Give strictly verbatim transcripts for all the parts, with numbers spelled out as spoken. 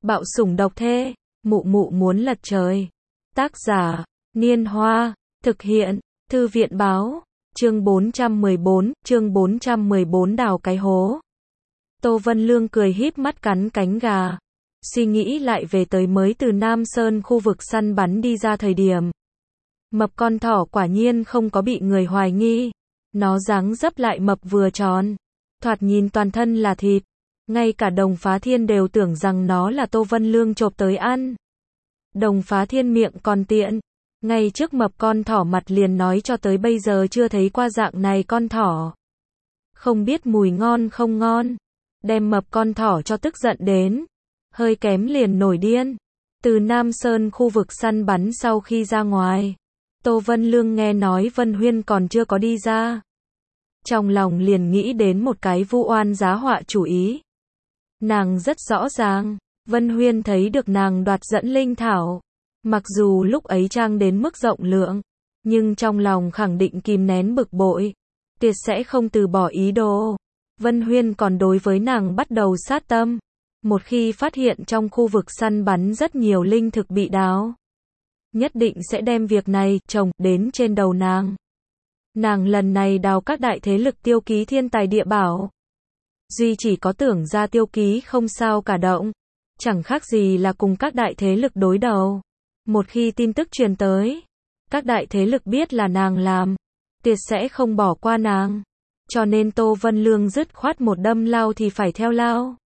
Bạo sủng độc thê, mụ mụ muốn lật trời. Tác giả, Niên Hoa, thực hiện, Thư viện báo, chương bốn trăm mười bốn, chương bốn trăm mười bốn đào cái hố. Tô Vân Lương cười híp mắt cắn cánh gà, suy nghĩ lại về tới mới từ Nam Sơn khu vực săn bắn đi ra thời điểm. Mập con thỏ quả nhiên không có bị người hoài nghi, nó dáng dấp lại mập vừa tròn, thoạt nhìn toàn thân là thịt, ngay cả Đồng Phá Thiên đều tưởng rằng nó là Tô Vân Lương chộp tới ăn. Đồng Phá Thiên miệng còn tiện, ngay trước mập con thỏ mặt liền nói cho tới bây giờ chưa thấy qua dạng này con thỏ. Không biết mùi ngon không ngon, đem mập con thỏ cho tức giận đến, hơi kém liền nổi điên. Từ Nam Sơn khu vực săn bắn sau khi ra ngoài, Tô Vân Lương nghe nói Vân Huyên còn chưa có đi ra. Trong lòng liền nghĩ đến một cái vu oan giá họa chủ ý. Nàng rất rõ ràng, Vân Huyên thấy được nàng đoạt dẫn linh thảo. Mặc dù lúc ấy trang đến mức rộng lượng, nhưng trong lòng khẳng định kìm nén bực bội, tuyệt sẽ không từ bỏ ý đồ. Vân Huyên còn đối với nàng bắt đầu sát tâm. Một khi phát hiện trong khu vực săn bắn rất nhiều linh thực bị đào, nhất định sẽ đem việc này trồng đến trên đầu nàng. Nàng lần này đào các đại thế lực tiêu ký thiên tài địa bảo, duy chỉ có tưởng ra tiêu ký không sao cả động, chẳng khác gì là cùng các đại thế lực đối đầu. Một khi tin tức truyền tới, các đại thế lực biết là nàng làm, tuyệt sẽ không bỏ qua nàng. Cho nên Tô Vân Lương dứt khoát một đâm lao thì phải theo lao.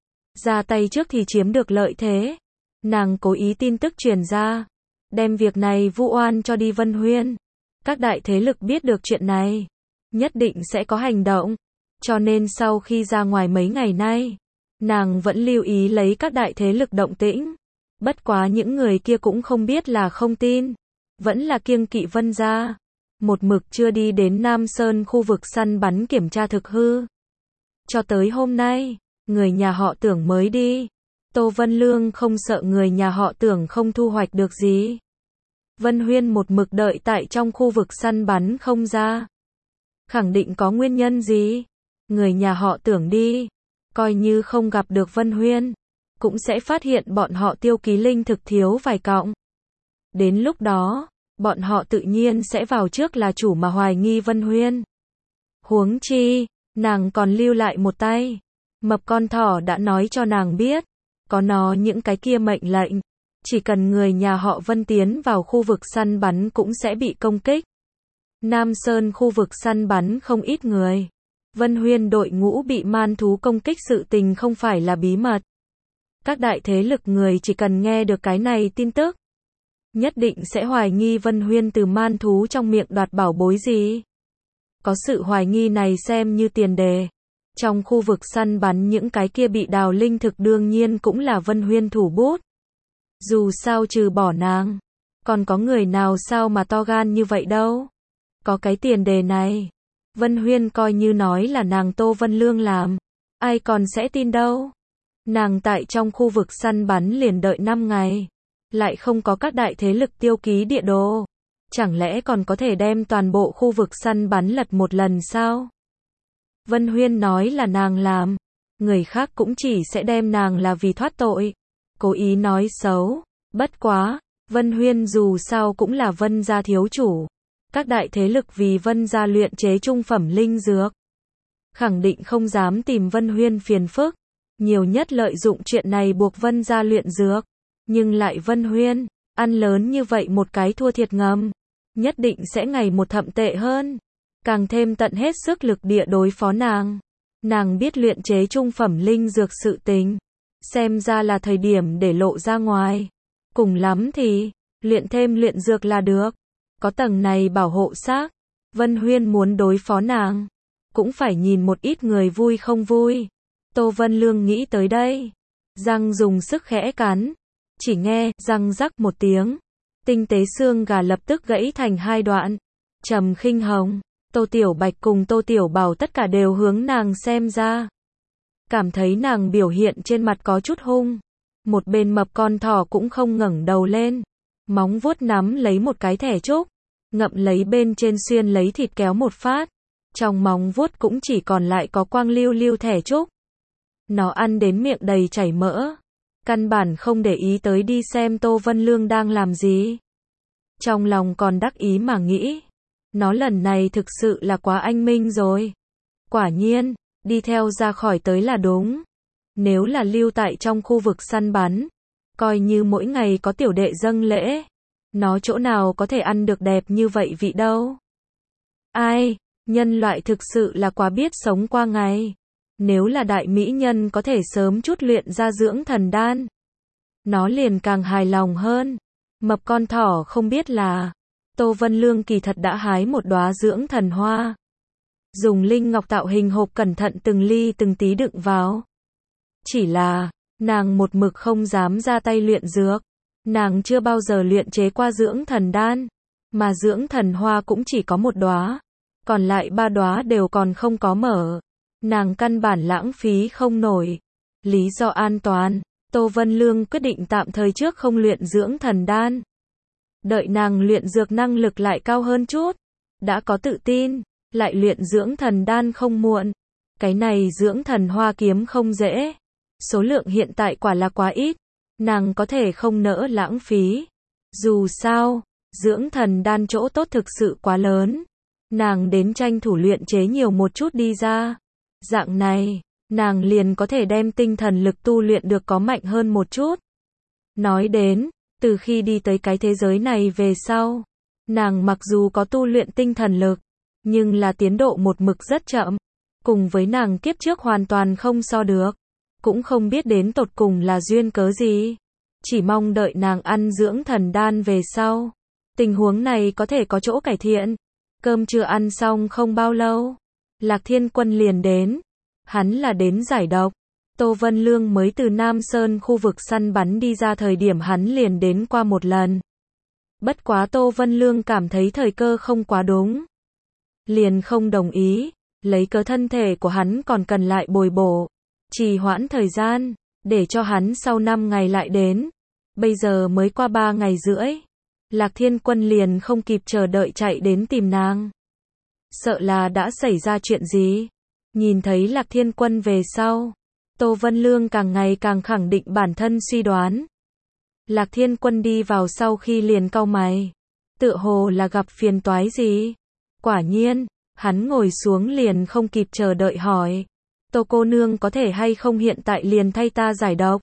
Ra tay trước thì chiếm được lợi thế. Nàng cố ý tin tức truyền ra, đem việc này vu oan cho đi Vân Huyên. Các đại thế lực biết được chuyện này, nhất định sẽ có hành động. Cho nên sau khi ra ngoài mấy ngày nay, nàng vẫn lưu ý lấy các đại thế lực động tĩnh. Bất quá những người kia cũng không biết là không tin, vẫn là kiêng kỵ Vân gia. Một mực chưa đi đến Nam Sơn khu vực săn bắn kiểm tra thực hư. Cho tới hôm nay, người nhà họ Tưởng mới đi. Tô Vân Lương không sợ người nhà họ Tưởng không thu hoạch được gì. Vân Huyên một mực đợi tại trong khu vực săn bắn không ra. Khẳng định có nguyên nhân gì. Người nhà họ Tưởng đi, coi như không gặp được Vân Huyên, cũng sẽ phát hiện bọn họ tiêu ký linh thực thiếu vài cọng. Đến lúc đó, bọn họ tự nhiên sẽ vào trước là chủ mà hoài nghi Vân Huyên. Huống chi, nàng còn lưu lại một tay. Mập con thỏ đã nói cho nàng biết, có nó những cái kia mệnh lệnh, chỉ cần người nhà họ Vân tiến vào khu vực săn bắn cũng sẽ bị công kích. Nam Sơn khu vực săn bắn không ít người. Vân Huyên đội ngũ bị man thú công kích sự tình không phải là bí mật. Các đại thế lực người chỉ cần nghe được cái này tin tức, nhất định sẽ hoài nghi Vân Huyên từ man thú trong miệng đoạt bảo bối gì. Có sự hoài nghi này xem như tiền đề. Trong khu vực săn bắn những cái kia bị đào linh thực đương nhiên cũng là Vân Huyên thủ bút. Dù sao trừ bỏ nàng, còn có người nào sao mà to gan như vậy đâu. Có cái tiền đề này, Vân Huyên coi như nói là nàng Tô Vân Lương làm, ai còn sẽ tin đâu. Nàng tại trong khu vực săn bắn liền đợi năm ngày, lại không có các đại thế lực tiêu ký địa đồ. Chẳng lẽ còn có thể đem toàn bộ khu vực săn bắn lật một lần sao? Vân Huyên nói là nàng làm, người khác cũng chỉ sẽ đem nàng là vì thoát tội, cố ý nói xấu. Bất quá, Vân Huyên dù sao cũng là Vân gia thiếu chủ. Các đại thế lực vì Vân gia luyện chế trung phẩm linh dược, khẳng định không dám tìm Vân Huyên phiền phức. Nhiều nhất lợi dụng chuyện này buộc Vân gia luyện dược. Nhưng lại Vân Huyên, ăn lớn như vậy một cái thua thiệt ngầm, nhất định sẽ ngày một thậm tệ hơn. Càng thêm tận hết sức lực địa đối phó nàng. Nàng biết luyện chế trung phẩm linh dược sự tình, xem ra là thời điểm để lộ ra ngoài. Cùng lắm thì, luyện thêm luyện dược là được. Có tầng này bảo hộ xác, Vân Huyên muốn đối phó nàng, cũng phải nhìn một ít người vui không vui. Tô Vân Lương nghĩ tới đây, răng dùng sức khẽ cắn, chỉ nghe răng rắc một tiếng, tinh tế xương gà lập tức gãy thành hai đoạn. Trầm Khinh Hồng, Tô Tiểu Bạch cùng Tô Tiểu Bảo tất cả đều hướng nàng xem ra, cảm thấy nàng biểu hiện trên mặt có chút hung. Một bên mập con thỏ cũng không ngẩng đầu lên, móng vuốt nắm lấy một cái thẻ trúc, ngậm lấy bên trên xuyên lấy thịt kéo một phát, trong móng vuốt cũng chỉ còn lại có quang lưu lưu thẻ trúc. Nó ăn đến miệng đầy chảy mỡ, căn bản không để ý tới đi xem Tô Vân Lương đang làm gì. Trong lòng còn đắc ý mà nghĩ, nó lần này thực sự là quá anh minh rồi. Quả nhiên, đi theo ra khỏi tới là đúng. Nếu là lưu tại trong khu vực săn bắn, coi như mỗi ngày có tiểu đệ dâng lễ, nó chỗ nào có thể ăn được đẹp như vậy vị đâu. Ai, nhân loại thực sự là quá biết sống qua ngày. Nếu là đại mỹ nhân có thể sớm chút luyện ra dưỡng thần đan, nó liền càng hài lòng hơn. Mập con thỏ không biết là, Tô Vân Lương kỳ thật đã hái một đóa dưỡng thần hoa. Dùng linh ngọc tạo hình hộp cẩn thận từng ly từng tí đựng vào. Chỉ là, nàng một mực không dám ra tay luyện dược. Nàng chưa bao giờ luyện chế qua dưỡng thần đan, mà dưỡng thần hoa cũng chỉ có một đóa, còn lại ba đóa đều còn không có mở. Nàng căn bản lãng phí không nổi. Lý do an toàn, Tô Vân Lương quyết định tạm thời trước không luyện dưỡng thần đan. Đợi nàng luyện dược năng lực lại cao hơn chút, đã có tự tin, lại luyện dưỡng thần đan không muộn. Cái này dưỡng thần hoa kiếm không dễ. Số lượng hiện tại quả là quá ít, nàng có thể không nỡ lãng phí. Dù sao, dưỡng thần đan chỗ tốt thực sự quá lớn. Nàng đến tranh thủ luyện chế nhiều một chút đi ra. Dạng này, nàng liền có thể đem tinh thần lực tu luyện được có mạnh hơn một chút. Nói đến, từ khi đi tới cái thế giới này về sau, nàng mặc dù có tu luyện tinh thần lực, nhưng là tiến độ một mực rất chậm, cùng với nàng kiếp trước hoàn toàn không so được, cũng không biết đến tột cùng là duyên cớ gì. Chỉ mong đợi nàng ăn dưỡng thần đan về sau, tình huống này có thể có chỗ cải thiện. Cơm chưa ăn xong không bao lâu, Lạc Thiên Quân liền đến. Hắn là đến giải độc. Tô Vân Lương mới từ Nam Sơn khu vực săn bắn đi ra thời điểm hắn liền đến qua một lần. Bất quá Tô Vân Lương cảm thấy thời cơ không quá đúng, liền không đồng ý, lấy cớ thân thể của hắn còn cần lại bồi bổ, trì hoãn thời gian, để cho hắn sau năm ngày lại đến. Bây giờ mới qua ba ngày rưỡi, Lạc Thiên Quân liền không kịp chờ đợi chạy đến tìm nàng. Sợ là đã xảy ra chuyện gì. Nhìn thấy Lạc Thiên Quân về sau, Tô Vân Lương càng ngày càng khẳng định bản thân suy đoán. Lạc Thiên Quân đi vào sau khi liền cau mày, tựa hồ là gặp phiền toái gì. Quả nhiên, hắn ngồi xuống liền không kịp chờ đợi hỏi, Tô cô nương có thể hay không hiện tại liền thay ta giải độc?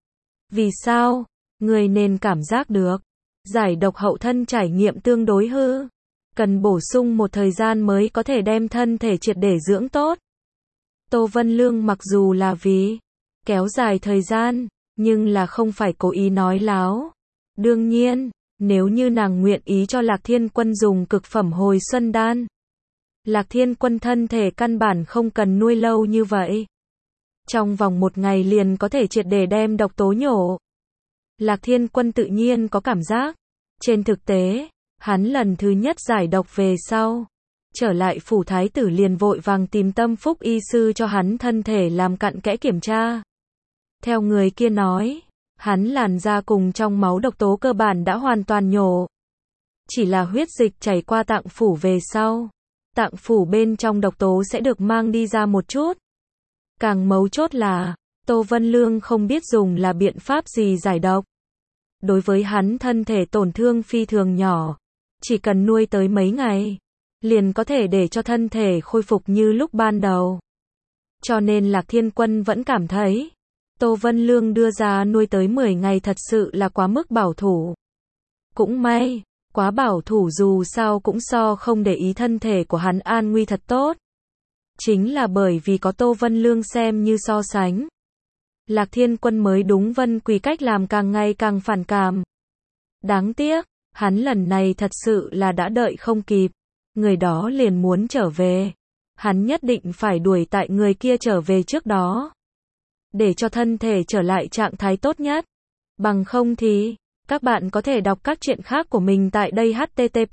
Vì sao? Người nên cảm giác được, giải độc hậu thân trải nghiệm tương đối hư, cần bổ sung một thời gian mới có thể đem thân thể triệt để dưỡng tốt. Tô Vân Lương mặc dù là vì kéo dài thời gian, nhưng là không phải cố ý nói láo. Đương nhiên, nếu như nàng nguyện ý cho Lạc Thiên Quân dùng cực phẩm hồi xuân đan, Lạc Thiên Quân thân thể căn bản không cần nuôi lâu như vậy. Trong vòng một ngày liền có thể triệt để đem độc tố nhổ. Lạc Thiên Quân tự nhiên có cảm giác. Trên thực tế, hắn lần thứ nhất giải độc về sau, trở lại phủ thái tử liền vội vàng tìm Tâm Phúc y sư cho hắn thân thể làm cặn kẽ kiểm tra. Theo người kia nói, hắn làn da cùng trong máu độc tố cơ bản đã hoàn toàn nhổ. Chỉ là huyết dịch chảy qua tạng phủ về sau, tạng phủ bên trong độc tố sẽ được mang đi ra một chút. Càng mấu chốt là, Tô Vân Lương không biết dùng là biện pháp gì giải độc. Đối với hắn thân thể tổn thương phi thường nhỏ, chỉ cần nuôi tới mấy ngày, liền có thể để cho thân thể khôi phục như lúc ban đầu. Cho nên Lạc Thiên Quân vẫn cảm thấy, Tô Vân Lương đưa ra nuôi tới mười ngày thật sự là quá mức bảo thủ. Cũng may, quá bảo thủ dù sao cũng so không để ý thân thể của hắn an nguy thật tốt. Chính là bởi vì có Tô Vân Lương xem như so sánh, Lạc Thiên Quân mới đúng Vân Quỳ cách làm càng ngày càng phản cảm. Đáng tiếc, hắn lần này thật sự là đã đợi không kịp, người đó liền muốn trở về. Hắn nhất định phải đuổi tại người kia trở về trước đó, để cho thân thể trở lại trạng thái tốt nhất. Bằng không thì, các bạn có thể đọc các chuyện khác của mình tại đây h t t p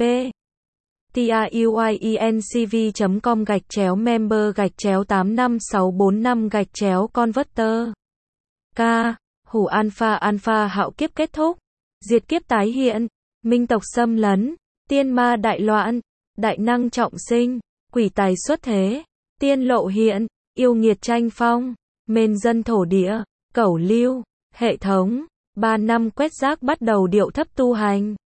truyencv chấm com gạch chéo member gạch chéo tám năm sáu bốn năm gạch chéo converter. K. Hủ alpha alpha hạo kiếp kết thúc, diệt kiếp tái hiện, minh tộc xâm lấn, tiên ma đại loạn, đại năng trọng sinh, quỷ tài xuất thế, tiên lộ hiện, yêu nghiệt tranh phong, mên dân thổ địa, cẩu lưu, Hệ thống, ba năm quét rác bắt đầu điệu thấp tu hành.